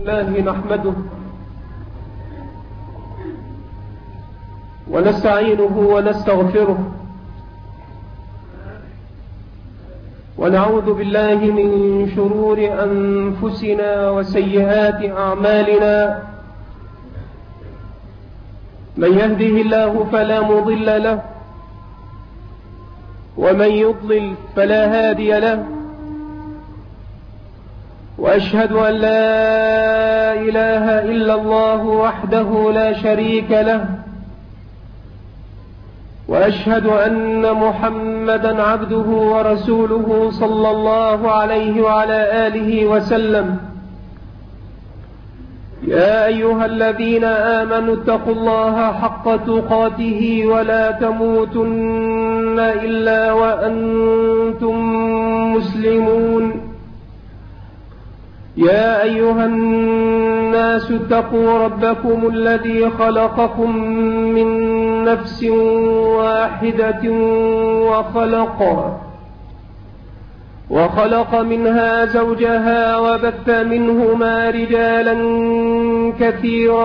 لله نحمده ونستعينه ونستغفره ونعوذ بالله من شرور أنفسنا وسيئات أعمالنا. من يهده الله فلا مضل له ومن يضلل فلا هادي له، وأشهد أن لا إله إلا الله وحده لا شريك له، وأشهد أن محمدا عبده ورسوله صلى الله عليه وعلى آله وسلم. يا أيها الذين آمنوا اتقوا الله حق تقاته ولا تموتن إلا وأنتم مسلمون. يا أيها الناس اتقوا ربكم الذي خلقكم من نفس واحدة وخلق منها زوجها وبث منهما رجالا كثيرا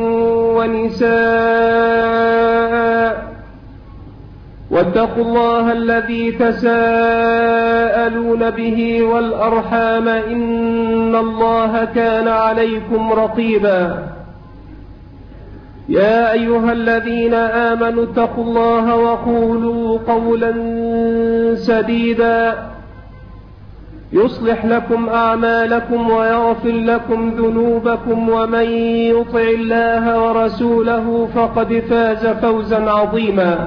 ونساء، واتقوا الله الذي تساءلون به والأرحام إن الله كان عليكم رقيبا. يا أيها الذين آمنوا اتقوا الله وقولوا قولا سديدا يصلح لكم أعمالكم ويغفر لكم ذنوبكم، ومن يطع الله ورسوله فقد فاز فوزا عظيما.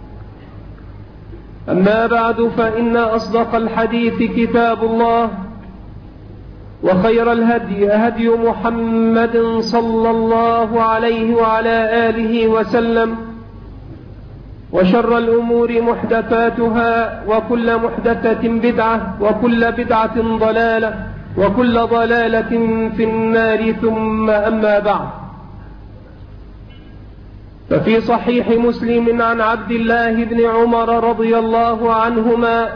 أما بعد، فإن أصدق الحديث كتاب الله، وخير الهدي هدي محمد صلى الله عليه وعلى آله وسلم، وشر الأمور محدثاتها، وكل محدثة بدعة، وكل بدعة ضلالة، وكل ضلالة في النار. ثم أما بعد، ففي صحيح مسلم عن عبد الله بن عمر رضي الله عنهما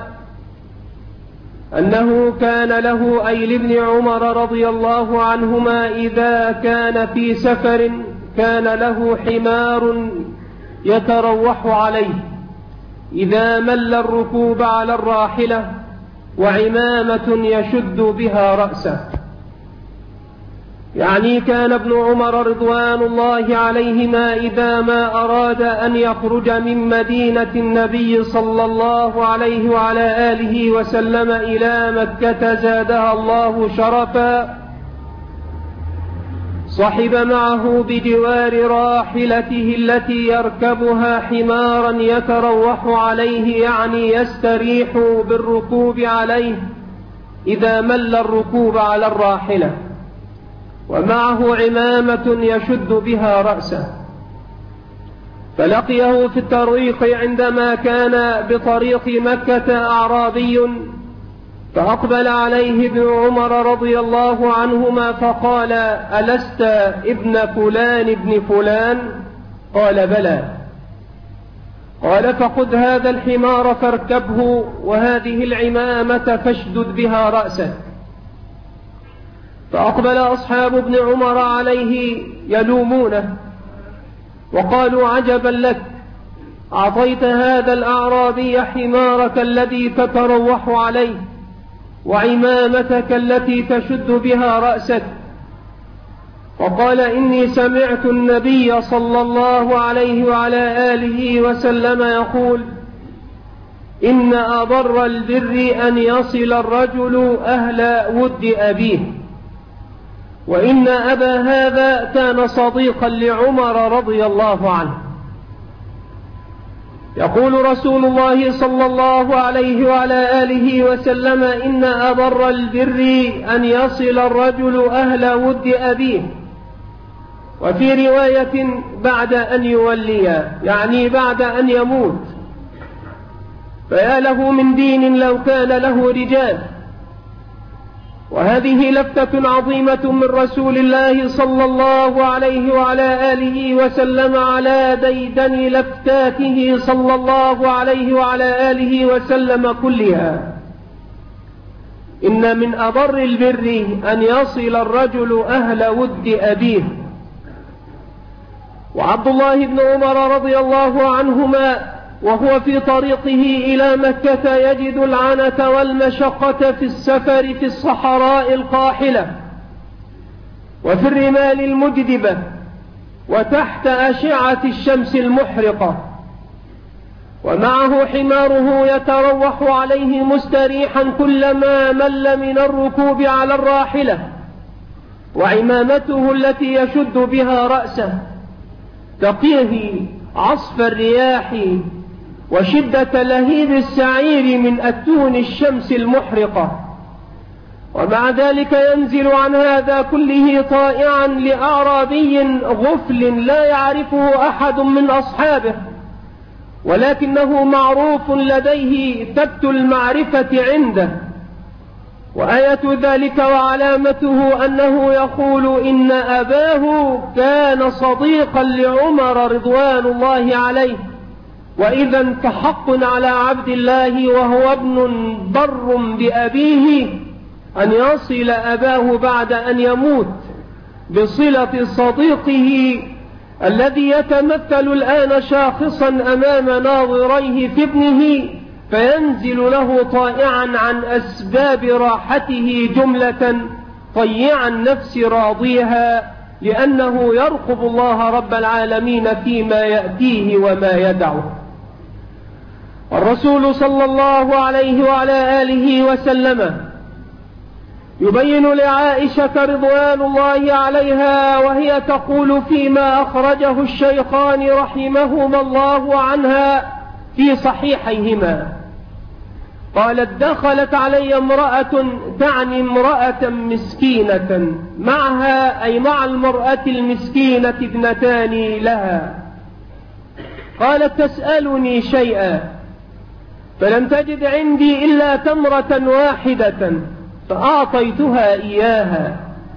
أنه كان له، أي لابن عمر رضي الله عنهما، إذا كان في سفر كان له حمار يتروح عليه إذا مل الركوب على الراحلة، وعمامة يشد بها رأسه. يعني كان ابن عمر رضوان الله عليهما إذا ما أراد أن يخرج من مدينة النبي صلى الله عليه وعلى آله وسلم إلى مكة زادها الله شرفا، صحب معه بجوار راحلته التي يركبها حمارا يتروح عليه، يعني يستريح بالركوب عليه إذا مل الركوب على الراحلة، ومعه عمامة يشد بها رأسه. فلقيه في الطريق عندما كان بطريق مكة أعرابي، فأقبل عليه ابن عمر رضي الله عنهما فقال: ألست ابن فلان ابن فلان؟ قال: بلى. قال: فخذ هذا الحمار فاركبه، وهذه العمامة فاشدد بها رأسك. فأقبل أصحاب ابن عمر عليه يلومونه، وقالوا: عجبا لك، أعطيت هذا الأعرابي حمارك الذي تتروح عليه وعمامتك التي تشد بها رأسك. وقال: إني سمعت النبي صلى الله عليه وعلى آله وسلم يقول: إن أبر البر أن يصل الرجل أهل ود أبيه. وإن أبا هذا كان صديقا لعمر رضي الله عنه. يقول رسول الله صلى الله عليه وعلى آله وسلم: إن أبر البر أن يصل الرجل أهل ود أبيه. وفي رواية: بعد أن يولي، يعني بعد أن يموت. فيا له من دين لو كان له رجال. وهذه لفتة عظيمة من رسول الله صلى الله عليه وعلى آله وسلم على ديدن لفتاته صلى الله عليه وعلى آله وسلم كلها. إن من أبر البر أن يصل الرجل أهل ود أبيه. وعبد الله بن عمر رضي الله عنهما وهو في طريقه إلى مكة يجد العنة والمشقة في السفر في الصحراء القاحلة وفي الرمال المجدبة وتحت أشعة الشمس المحرقة، ومعه حماره يتروح عليه مستريحا كلما مل من الركوب على الراحلة، وعمامته التي يشد بها رأسه تقيه عصف الرياح وشدة لهيب السعير من أتون الشمس المحرقة. ومع ذلك ينزل عن هذا كله طائعا لأعرابي غفل لا يعرفه أحد من أصحابه، ولكنه معروف لديه ثبت المعرفة عنده. وآية ذلك وعلامته أنه يقول إن أباه كان صديقا لعمر رضوان الله عليه، وإذا فحق على عبد الله وهو ابن بر بأبيه أن يصل أباه بعد أن يموت بصلة صديقه الذي يتمثل الآن شاخصا أمام ناظريه في ابنه، فينزل له طائعا عن أسباب راحته جملة طيعا النفس راضيها، لأنه يرقب الله رب العالمين فيما يأتيه وما يدعه. الرسول صلى الله عليه وعلى آله وسلم يبين لعائشة رضوان الله عليها وهي تقول فيما أخرجه الشيخان رحمهما الله عنها في صحيحيهما، قالت: دخلت علي امرأة، تعني امرأة مسكينة، معها أي مع المرأة المسكينة ابنتان لها، قالت: تسألني شيئا، فلم تجد عندي إلا تمرة واحدة فأعطيتها إياها.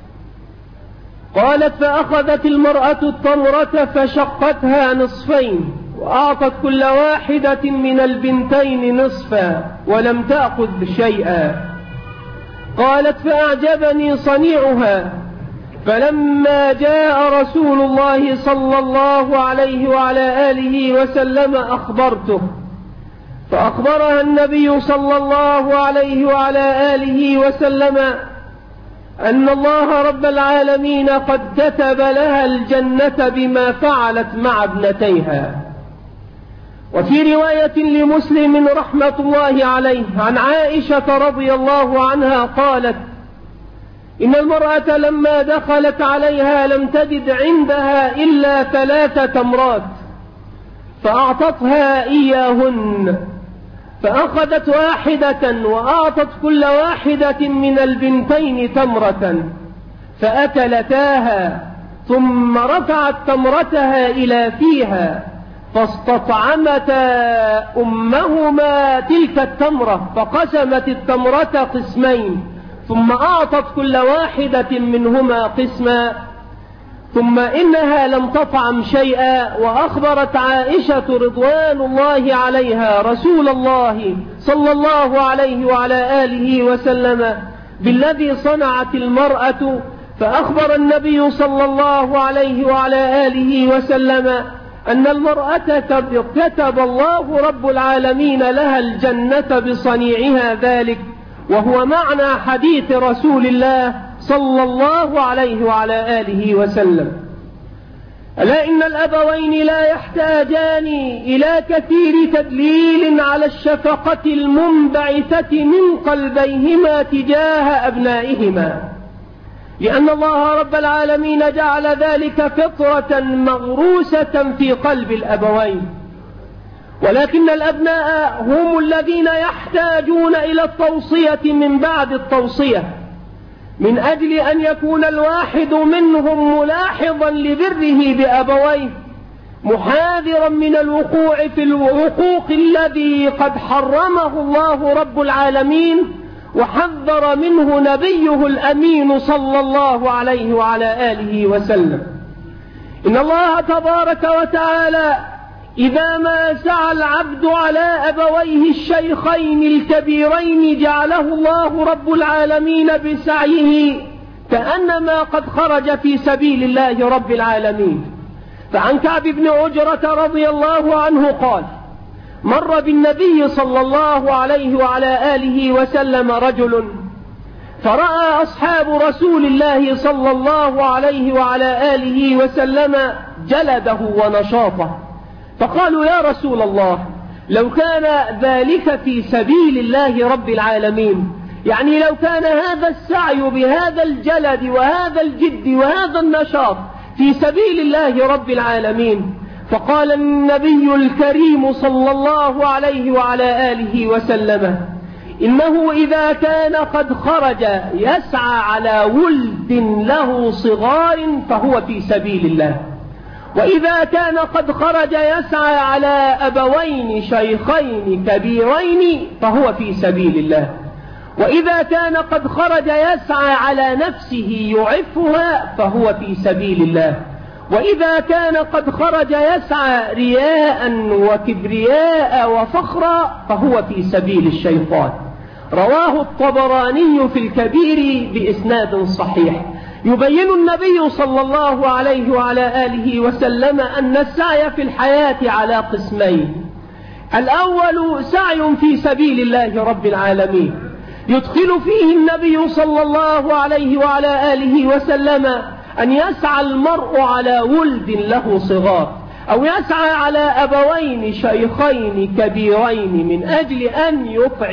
قالت: فأخذت المرأة التمرة فشقتها نصفين وأعطت كل واحدة من البنتين نصفا ولم تأخذ شيئا. قالت: فأعجبني صنيعها، فلما جاء رسول الله صلى الله عليه وعلى آله وسلم أخبرته، فأخبرها النبي صلى الله عليه وعلى آله وسلم أن الله رب العالمين قد كتب لها الجنة بما فعلت مع ابنتيها. وفي رواية لمسلم رحمة الله عليه عن عائشة رضي الله عنها قالت: إن المرأة لما دخلت عليها لم تجد عندها إلا 3 تمرات فأعطتها إياهن، فأخذت واحدة وأعطت كل واحدة من البنتين تمرة فأكلتاها، ثم رفعت تمرتها إلى فيها فاستطعمتا أمهما تلك التمرة، فقسمت التمرة قسمين، ثم أعطت كل واحدة منهما قسما، ثم إنها لم تطعم شيئا. وأخبرت عائشة رضوان الله عليها رسول الله صلى الله عليه وعلى آله وسلم بالذي صنعت المرأة، فأخبر النبي صلى الله عليه وعلى آله وسلم أن المرأة كتب الله رب العالمين لها الجنة بصنيعها ذلك، وهو معنى حديث رسول الله صلى الله عليه وعلى آله وسلم: ألا إن الأبوين لا يحتاجان إلى كثير تدليل على الشفقة المنبعثة من قلبيهما تجاه أبنائهما، لأن الله رب العالمين جعل ذلك فطرة مغروسة في قلب الأبوين، ولكن الأبناء هم الذين يحتاجون إلى التوصية من بعد التوصية، من أجل أن يكون الواحد منهم ملاحظا لبره بأبويه، محاذرا من الوقوع في الوقوق الذي قد حرمه الله رب العالمين وحذر منه نبيه الأمين صلى الله عليه وعلى آله وسلم. إن الله تبارك وتعالى إذا ما سعى العبد على أبويه الشيخين الكبيرين جعله الله رب العالمين بسعيه كأنما قد خرج في سبيل الله رب العالمين. فعن كعب بن عجرة رضي الله عنه قال: مر بالنبي صلى الله عليه وعلى آله وسلم رجل فرأى أصحاب رسول الله صلى الله عليه وعلى آله وسلم جلده ونشاطه، فقالوا: يا رسول الله، لو كان ذلك في سبيل الله رب العالمين، يعني لو كان هذا السعي بهذا الجلد وهذا الجد وهذا النشاط في سبيل الله رب العالمين. فقال النبي الكريم صلى الله عليه وعلى آله وسلم: إنه إذا كان قد خرج يسعى على ولد له صغار فهو في سبيل الله، وإذا كان قد خرج يسعى على أبوين شيخين كبيرين فهو في سبيل الله، وإذا كان قد خرج يسعى على نفسه يعفها فهو في سبيل الله، وإذا كان قد خرج يسعى رياء وكبرياء وفخرا فهو في سبيل الشيطان. رواه الطبراني في الكبير بإسناد صحيح. يبين النبي صلى الله عليه وعلى آله وسلم أن السعي في الحياة على قسمين: الأول سعي في سبيل الله رب العالمين يدخل فيه النبي صلى الله عليه وعلى آله وسلم أن يسعى المرء على ولد له صغار، أو يسعى على أبوين شيخين كبيرين من أجل أن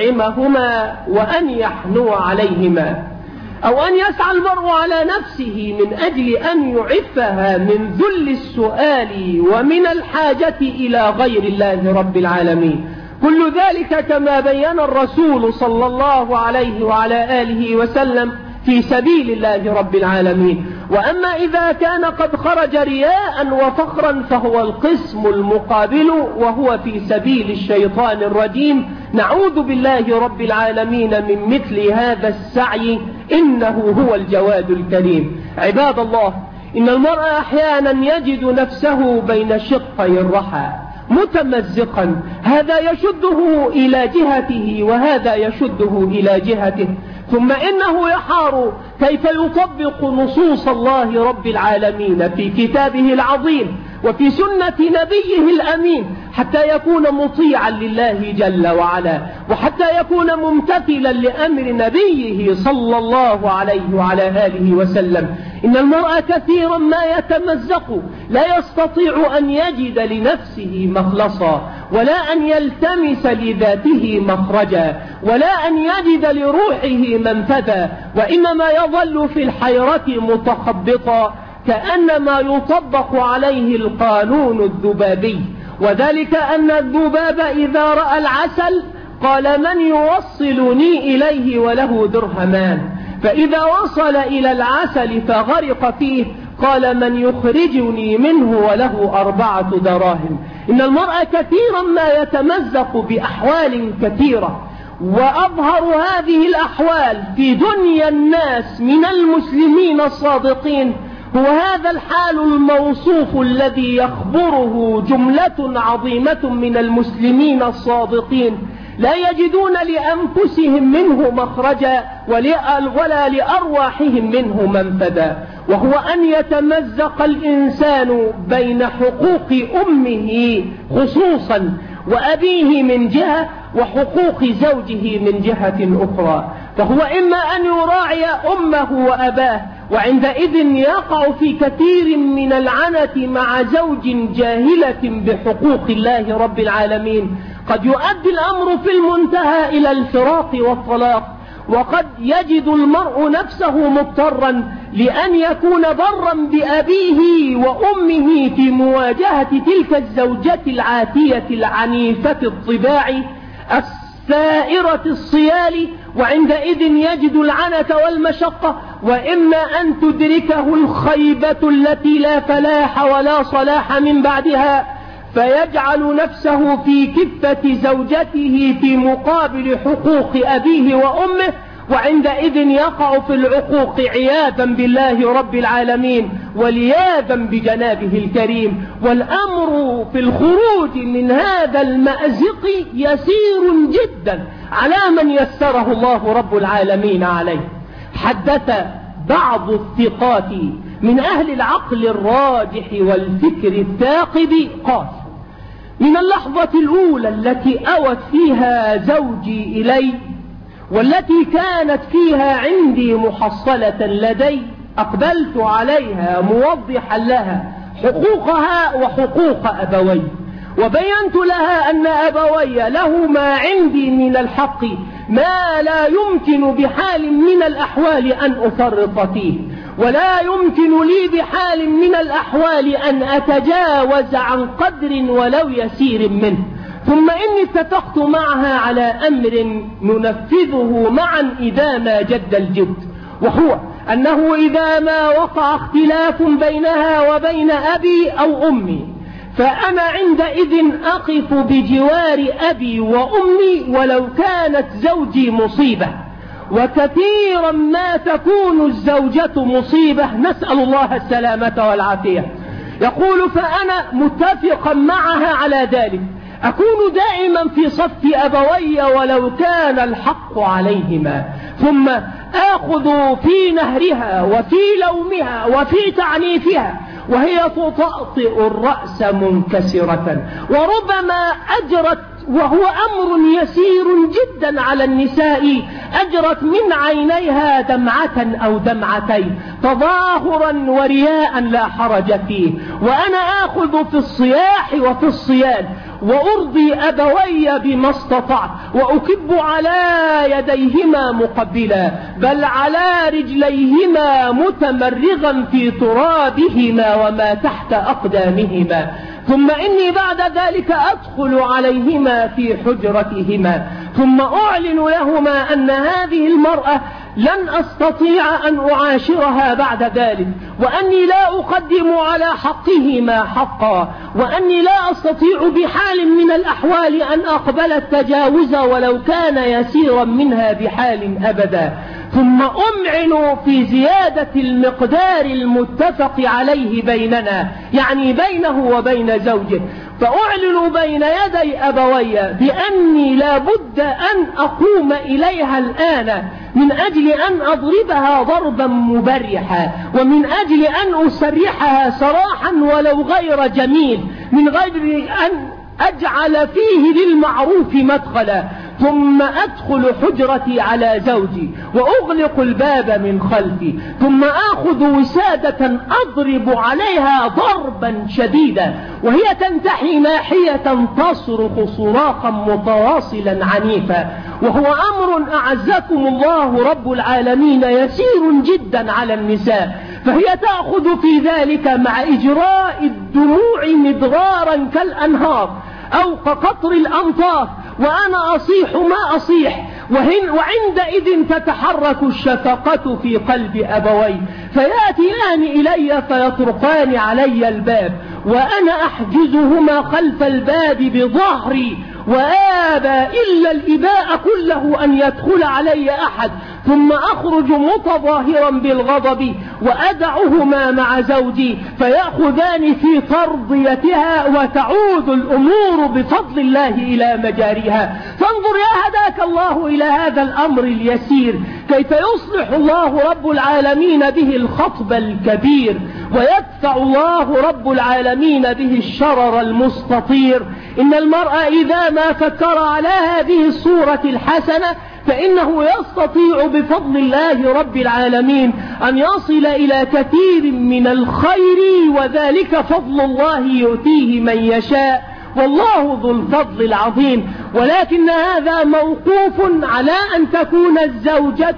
يطعمهما وأن يحنو عليهما، أو أن يسعى المرء على نفسه من أجل أن يعفها من ذل السؤال ومن الحاجة إلى غير الله رب العالمين. كل ذلك كما بين الرسول صلى الله عليه وعلى آله وسلم في سبيل الله رب العالمين. وأما إذا كان قد خرج رياء وفخرا فهو القسم المقابل، وهو في سبيل الشيطان الرجيم. نعوذ بالله رب العالمين من مثل هذا السعي، إنه هو الجواد الكريم. عباد الله، إن المرء أحيانا يجد نفسه بين شقي الرحى متمزقا، هذا يشده إلى جهته وهذا يشده إلى جهته، ثم إنه يحار كيف يطبق نصوص الله رب العالمين في كتابه العظيم وفي سنة نبيه الأمين حتى يكون مطيعا لله جل وعلا، وحتى يكون ممتثلا لأمر نبيه صلى الله عليه وعلى آله وسلم. إن المرء كثيرا ما يتمزق، لا يستطيع أن يجد لنفسه مخلصا، ولا أن يلتمس لذاته مخرجا، ولا أن يجد لروحه منفذا، وإنما يظل في الحيرة متخبطا كأنما يطبق عليه القانون الذبابي. وذلك أن الذباب إذا رأى العسل قال: من يوصلني إليه وله درهمان، فإذا وصل إلى العسل فغرق فيه قال: من يخرجني منه وله 4 دراهم. إن المرء كثيرا ما يتمزق بأحوال كثيرة، وأظهر هذه الأحوال في دنيا الناس من المسلمين الصادقين هو هذا الحال الموصوف الذي يخبره جملة عظيمة من المسلمين الصادقين، لا يجدون لأنفسهم منه مخرجا ولا لأرواحهم منه منفذا، وهو أن يتمزق الإنسان بين حقوق أمه خصوصا وأبيه من جهة، وحقوق زوجه من جهة أخرى، فهو إما أن يراعي أمه وأباه، وعندئذ يقع في كثير من العنة مع زوج جاهلة بحقوق الله رب العالمين، قد يؤدي الأمر في المنتهى إلى الفراق والطلاق، وقد يجد المرء نفسه مضطرا لأن يكون ضرا بأبيه وأمه في مواجهة تلك الزوجة العاتية العنيفة الطباع السائرة الصيال، وعندئذ يجد العنة والمشقة، وإما أن تدركه الخيبة التي لا فلاح ولا صلاح من بعدها، فيجعل نفسه في كفة زوجته في مقابل حقوق أبيه وأمه، وعندئذ يقع في العقوق عياذا بالله رب العالمين ولياذا بجنابه الكريم. والأمر في الخروج من هذا المأزق يسير جدا على من يسره الله رب العالمين عليه. حدث بعض الثقات من أهل العقل الراجح والفكر الثاقب قال: من اللحظة الأولى التي أوت فيها زوجي إلي والتي كانت فيها عندي محصلة لدي أقبلت عليها موضحا لها حقوقها وحقوق أبوي، وبينت لها أن أبوي لهما عندي من الحق ما لا يمكن بحال من الأحوال أن أفرط فيه، ولا يمكن لي بحال من الأحوال أن أتجاوز عن قدر ولو يسير منه. ثم إني اتفقت معها على أمر ننفذه معا إذا ما جد الجد، وهو أنه إذا ما وقع اختلاف بينها وبين أبي أو أمي فأنا عندئذ أقف بجوار أبي وأمي ولو كانت زوجي مصيبة، وكثيرا ما تكون الزوجة مصيبة، نسأل الله السلامة والعافية. يقول: فأنا متفقا معها على ذلك، أكون دائما في صف أبوي ولو كان الحق عليهما، ثم آخذ في نهرها وفي لومها وفي تعنيفها وهي تطأطئ الرأس منكسرة، وربما أجرت، وهو أمر يسير جدا على النساء، أجرت من عينيها دمعة أو دمعتين تظاهرا ورياء لا حرج فيه، وأنا آخذ في الصياح وفي الصيان وأرضي أبوي بما استطعت، وأكب على يديهما مقبلا بل على رجليهما متمرغا في ترابهما وما تحت أقدامهما، ثم إني بعد ذلك أدخل عليهما في حجرتهما ثم أعلن لهما أن هذه المرأة لن أستطيع أن أعاشرها بعد ذلك، وأني لا أقدم على حقهما حقا، وأني لا أستطيع بحال من الأحوال أن أقبل التجاوز ولو كان يسيرا منها بحال أبدا. ثم أمعن في زيادة المقدار المتفق عليه بيننا، يعني بينه وبين زوجه، فأعلن بين يدي أبوي بأني لا بد أن أقوم إليها الآن من أجل أن أضربها ضربا مبرحا، ومن أجل أن أسرحها سراحا ولو غير جميل، من غير أن أجعل فيه للمعروف مدخلا، ثم أدخل حجرتي على زوجي وأغلق الباب من خلفي، ثم آخذ وسادة أضرب عليها ضربا شديدا وهي تنتحي ناحية تصرخ صراخا متواصلا عنيفا، وهو أمر أعزكم الله رب العالمين يسير جدا على النساء، فهي تأخذ في ذلك مع إجراء الدموع مدرارا كالأنهار أو كقطر الأمطار، وأنا أصيح ما أصيح، وعندئذ تتحرك الشفقة في قلب أبوي فيأتيان إلي فيطرقان علي الباب، وأنا أحجزهما خلف الباب بظهري وآبى إلا الإباء كله أن يدخل علي أحد، ثم أخرج متظاهرا بالغضب وأدعهما مع زوجي فيأخذان في ترضيتها وتعود الأمور بفضل الله إلى مجاريها. فانظر يا هداك الله إلى هذا الأمر اليسير كيف يصلح الله رب العالمين به الخطب الكبير، ويدفع الله رب العالمين به الشرر المستطير. إن المرء إذا ما فكر على هذه الصورة الحسنة فإنه يستطيع بفضل الله رب العالمين أن يصل إلى كثير من الخير، وذلك فضل الله يؤتيه من يشاء، والله ذو الفضل العظيم. ولكن هذا موقوف على أن تكون الزوجة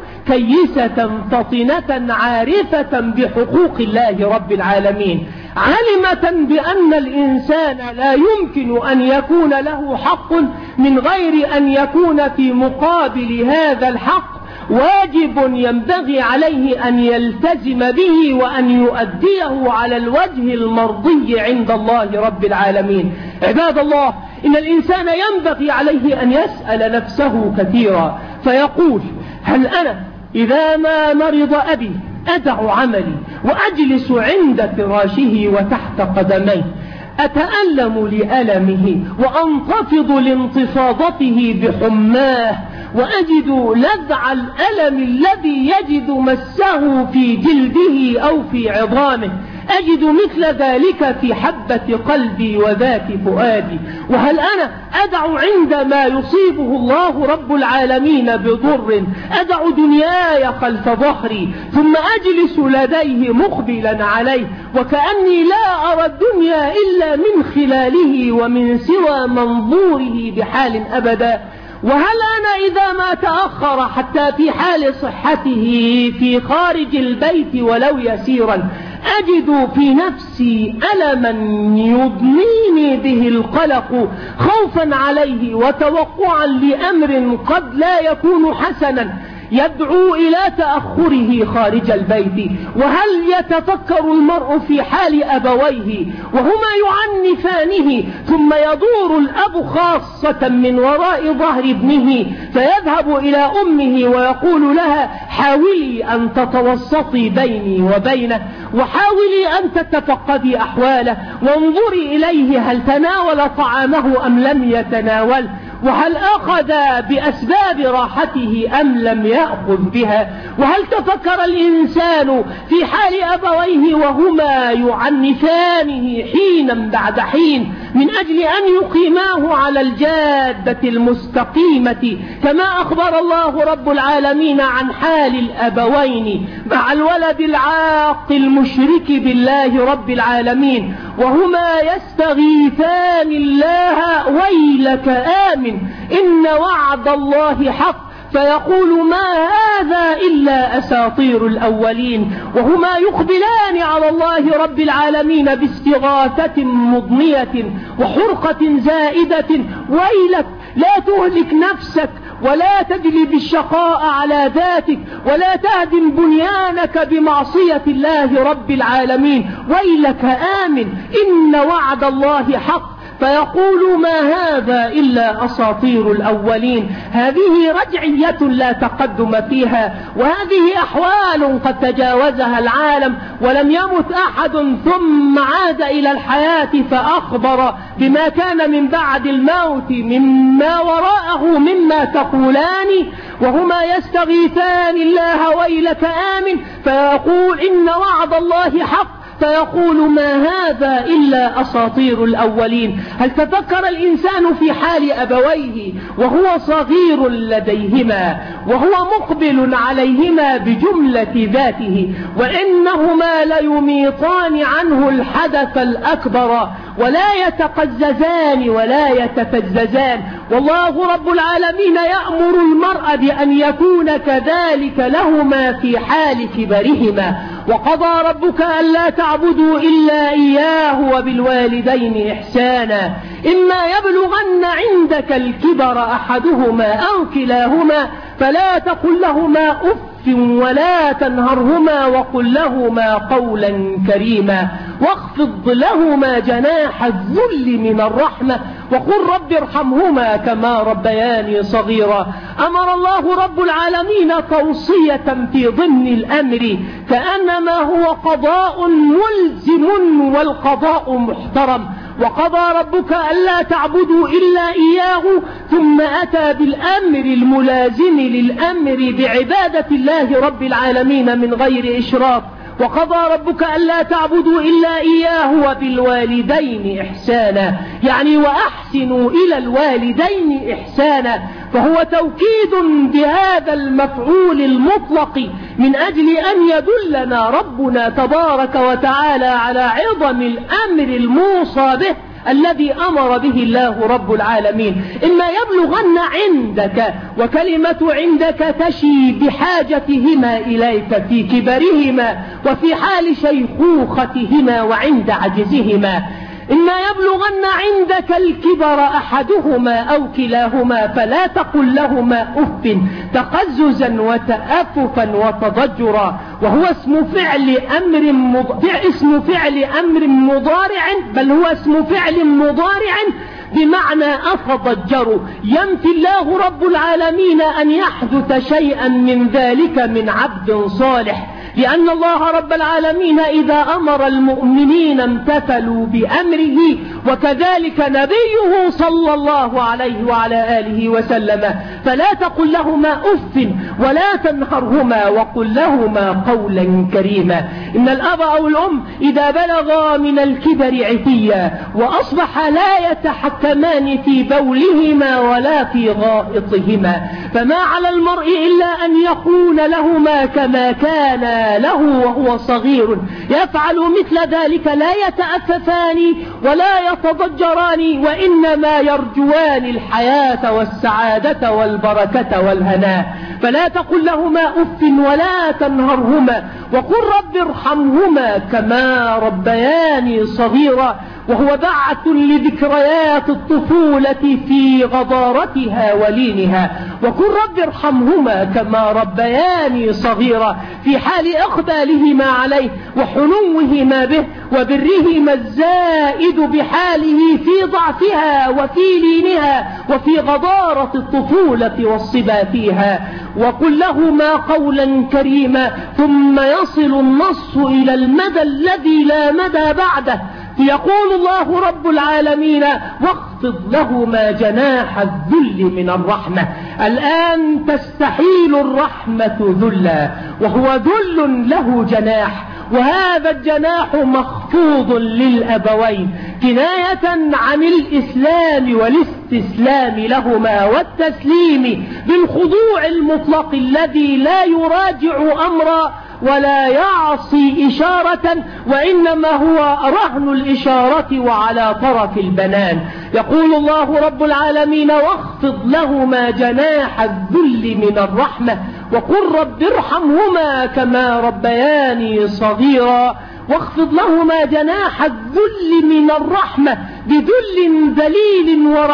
كيسة فطنة عارفة بحقوق الله رب العالمين، علمة بأن الإنسان لا يمكن أن يكون له حق من غير أن يكون في مقابل هذا الحق واجب ينبغي عليه أن يلتزم به وأن يؤديه على الوجه المرضي عند الله رب العالمين. عباد الله، إن الإنسان ينبغي عليه أن يسأل نفسه كثيرا فيقول: هل أنا إذا ما مرض أبي أدع عملي وأجلس عند فراشه وتحت قدميه أتألم لألمه وأنتفض لانتفاضته بحماه وأجد لذع الألم الذي يجد مسه في جلده أو في عظامه، أجد مثل ذلك في حبة قلبي وذات فؤادي. وهل أنا أدع عندما يصيبه الله رب العالمين بضر أدع دنياي خلف ظهري ثم أجلس لديه مقبلا عليه وكأني لا أرى الدنيا إلا من خلاله ومن سوى منظوره بحال أبدا؟ وهل أنا إذا ما تأخر حتى في حال صحته في خارج البيت ولو يسيرا أجد في نفسي ألما يضنيني به القلق خوفا عليه وتوقعا لأمر قد لا يكون حسنا يدعو إلى تأخره خارج البيت؟ وهل يتفكر المرء في حال أبويه وهما يعنفانه ثم يدور الأب خاصة من وراء ظهر ابنه فيذهب إلى أمه ويقول لها حاولي أن تتوسطي بيني وبينه وحاولي أن تتفقدي أحواله وانظري إليه هل تناول طعامه أم لم يتناول، وهل أخذ بأسباب راحته أم لم يأخذ بها؟ وهل تفكر الإنسان في حال أبويه وهما يعنفانه حينا بعد حين من أجل أن يقيماه على الجادة المستقيمة كما أخبر الله رب العالمين عن حال الأبوين مع الولد العاق المشرك بالله رب العالمين وهما يستغيثان الله ويلك آمن إن وعد الله حق فيقول ما هذا إلا أساطير الأولين، وهما يقبلان على الله رب العالمين باستغاثة مضنية وحرقة زائدة ويلك لا تهلك نفسك ولا تجلب الشقاء على ذاتك ولا تهدم بنيانك بمعصية الله رب العالمين، ويلك آمن إن وعد الله حق فيقول ما هذا إلا أساطير الأولين. هذه رجعية لا تقدم فيها، وهذه أحوال قد تجاوزها العالم ولم يمت أحد ثم عاد إلى الحياة فأخبر بما كان من بعد الموت مما وراءه مما تقولان وهما يستغيثان الله ويلك آمن فيقول إن وعد الله حق فيقول ما هذا إلا أساطير الأولين. هل تفكر الإنسان في حال أبويه وهو صغير لديهما وهو مقبل عليهما بجملة ذاته وإنهما ليميطان عنه الحدث الأكبر ولا يتقززان ولا يتفززان، والله رب العالمين يأمر المرء بأن يكون كذلك لهما في حال كبرهما. وقضى ربك ألا تعبدوا إلا إياه وبالوالدين إحسانا إما يبلغن عندك الكبر أحدهما أو كلاهما فلا تقل لهما أف ولا تنهرهما وقل لهما قولا كريما واخفض لهما جناح الذل من الرحمة وقل رب ارحمهما كما ربياني صغيرا. أمر الله رب العالمين توصية في ضمن الأمر كأنما هو قضاء ملزم والقضاء محترم. وقضى ربك ألا تعبدوا إلا إياه ثم أتى بالأمر الملازم للأمر بعبادة الله رب العالمين من غير إشراك. وقضى ربك ألا تعبدوا إلا إياه وبالوالدين إحسانا يعني وأحسنوا إلى الوالدين إحسانا، فهو توكيد بهذا المفعول المطلق من أجل أن يدلنا ربنا تبارك وتعالى على عظم الأمر الموصى به الذي أمر به الله رب العالمين. إما يبلغن عندك وكلمة عندك تشي بحاجتهما إليك في كبرهما وفي حال شيخوختهما وعند عجزهما. إما يبلغن عندك الكبر أحدهما أو كلاهما فلا تقل لهما أف تقززا وتأففا وتضجرا وهو اسم فعل أمر مضارع بل هو اسم فعل مضارع بمعنى أتضجر. ينفي الله رب العالمين أن يحدث شيئا من ذلك من عبد صالح، لأن الله رب العالمين إذا أمر المؤمنين امتثلوا بأمره، وكذلك نبيه صلى الله عليه وعلى آله وسلم. فلا تقل لهما أف ولا تنهرهما وقل لهما قولا كريما. إن الأب أو الأم إذا بلغا من الكبر عتيا وأصبح لا يتحكمان في بولهما ولا في غائطهما، فما على المرء إلا أن يكون لهما كما كان له وهو صغير، يفعل مثل ذلك، لا يتأففان ولا يتضجران، وإنما يرجوان الحياة والسعادة والبركة والهناء. فلا تقل لهما أف ولا تنهرهما وقل رب ارحمهما كما ربياني صغيرا، وهو بعث لذكريات الطفولة في غضارتها ولينها. وقل رب ارحمهما كما ربياني صغيرا، في حال إقبالهما عليه وحنوهما به وبرهما الزائد بحاله في ضعفها وفي لينها وفي غضارة الطفولة والصبا فيها. وقل لهما قولا كريما. ثم يصل النص إلى المدى الذي لا مدى بعده، يقول الله رب العالمين واخفض لهما جناح الذل من الرحمة. الآن تستحيل الرحمة ذلا، وهو ذل له جناح، وهذا الجناح مخفوض للأبوين كناية عن الإسلام والاستسلام لهما والتسليم بالخضوع المطلق الذي لا يراجع أمرا ولا يعصي إشارة، وإنما هو رهن الإشارة وعلى طرف البنان. يقول الله رب العالمين واخفض لهما جناح الذل من الرحمة وقل رب ارحمهما كما ربياني صغيرا. واخفض لهما جناح الذل من الرحمة بذل ذليل ورحمة